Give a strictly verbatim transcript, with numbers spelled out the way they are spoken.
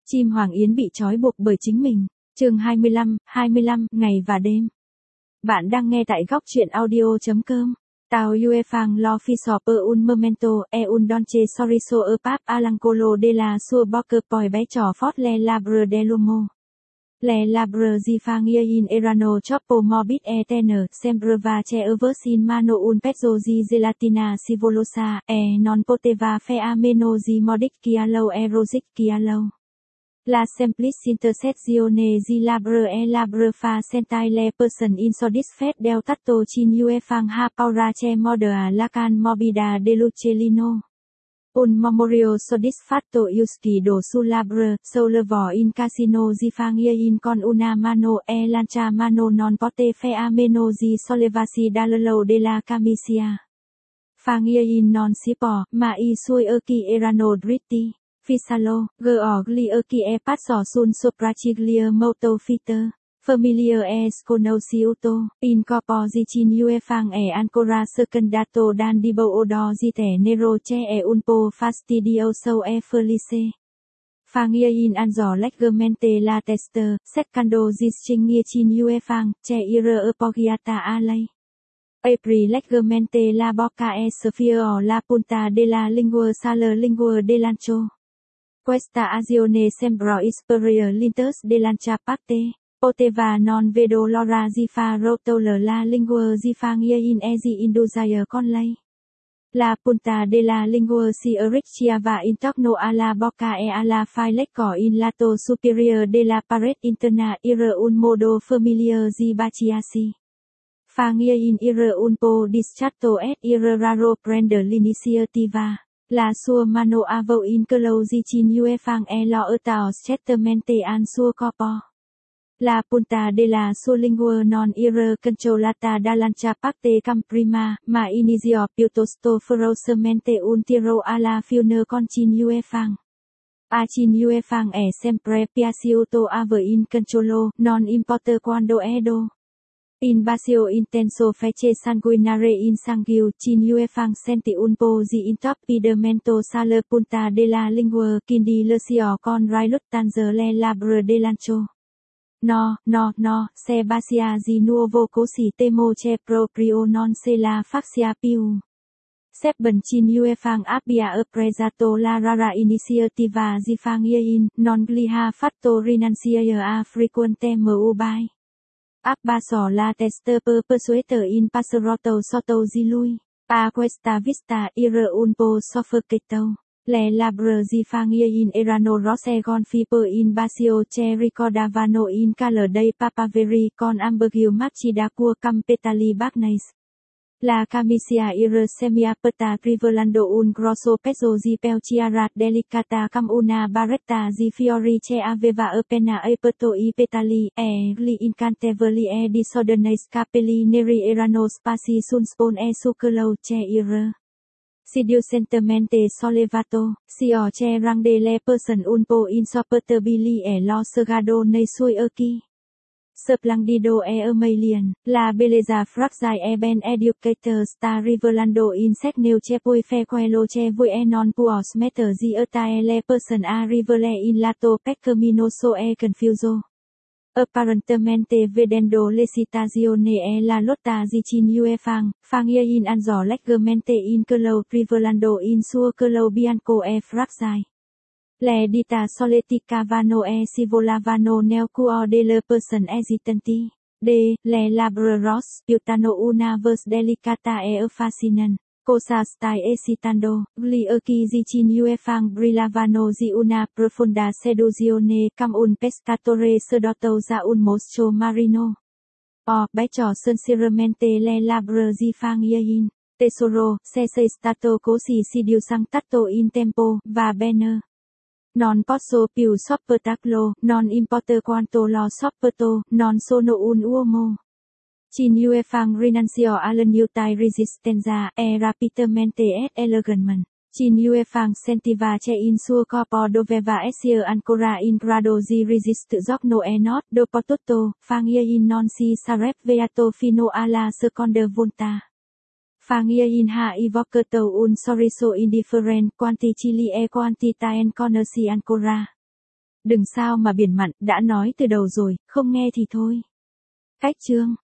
Chim hoàng yến bị trói buộc bởi chính mình. Chương hai mươi lăm, hai mươi lăm, ngày và đêm. Bạn đang nghe tại góc truyện audio chấm com. Tao uefang lo fiso per un momento e un donche soriso e pap alancolo de la sua boca poi bé trò fort le labre dell'uomo. Le labre di fangia in erano troppo morbid e tenor sembrava che avers in mano un pezzo di gelatina scivolosa e non poteva fare meno di mordicchiarlo e rosicchiarlo. La semplice intersezione di labre e labre fa sentai le person insoddisfet del tatto chin uefang ha paura che modera la can morbida dell'uccellino. Un memorio soddisfatto uscido sul labre, sollevo in casino di fangia in con una mano e lancia mano non pote fare meno di sollevarsi dall'alto della camicia. Fangia in non si può, ma i suoi occhi erano dritti. Fisalo, gli occhi e passo sul sopracciglio molto fitte. Familiar e sconosciuto, in corpo di chin uefang e ancora secondato dan di bodo di tenero che e un po' fastidioso e felice. Fangia in anzo leggermente la testa, secondo distingue chin uefang, che era appoggiata a lei. Apri leggermente la bocca e sfiorò la punta della lingua sale lingua dell'ancio. Questa azione sembra ispirare l'interesse dell'ancia parte. Poteva non vedo l'ora di far rotolare la lingua di fangia in easy indusire con lei. La punta della lingua si arricciava intorno alla bocca e alla failecco in lato superiore della parete interna era un modo familiare di baciarsi. Fangia in era un po' distratto ed era raro prendere l'iniziativa. La sua mano aveva in quello di chin uefang e lo urtò strettamente al suo corpo. La punta della sua lingua non era controllata dall'ancia parte prima, ma iniziò piuttosto ferocemente un tiro alla fine con chin uefang. A chin uefang è sempre piaciuto avere in controllo, non importa quando edo. In basio intenso fece sanguinare in sangue chin uefang sentì un po' di intoppidamento sulla punta della lingua, quindi lasciò con riluttance le labbra dell'ancio. No, no, no, se bacia di nuovo così temo che proprio non se la faccia più. Sebbene chin uefang abbia apprezzato la rara iniziativa di fangia in, non gli ha fatto rinunciare a frequente mubai. Abbassò la testa per persuadere in passerotto sotto di lui. A questa vista era un po' soffocato. Le labbra di fangia in erano rosse gonfie per in basio che ricordavano in color dei papaveri con ambergris macchi da cua campetali bagnes. La camicia era semi-aperta rivelando un grosso pezzo di pelciara delicata come una barretta di fiori che aveva appena aperto i petali e gli incantevoli e disordinati capelli neri erano sparsi sul spone e su quello che era sidiosamente sollevato, si o che rende le person un po' insopportabili e lo sguardo nei suoi occhi. Splendido e umilian, la bellezza fragile e ben educated sta rivelando in sé nel che poi fe quello che voi e non può smettere di odiare le person a rivele in lato pecaminoso e confuso. Apparentemente vedendo l'esitazione e la lotta di chin uefang, fangia in anzo leggermente in quello rivelando in suo quello bianco e fragile. Le dita soleticavano e scivolavano nel cuore delle persone esitanti. De, le labbra rosse spiutano una voce delicata e affascinante. Cosa stai esitando? Gli occhi di chin uefang brillavano di una profonda seduzione come un pescatore sedotto da un mostro marino. Oh, baciò sinceramente le labbra di fangia in. Tesoro, se sei stato così sedusantato in tempo, va bene. Non posso più sopportarlo, non importa quanto lo sopporto, non sono un uomo. Chin uefang rinunziò all'inutile resistenza e rapidamente ed elegantemente. Chin uefang sentiva che in suo corpo doveva essere ancora in grado di resistere giorno e notte. Dopotutto, fangia in non si sarebbe beato fino alla seconda volta. Fangia in ha evocato un sorriso indifferente quanti chili e quantità en conosci ancora. Đừng sao mà biển mặn, đã nói từ đầu rồi, không nghe thì thôi. Cách chương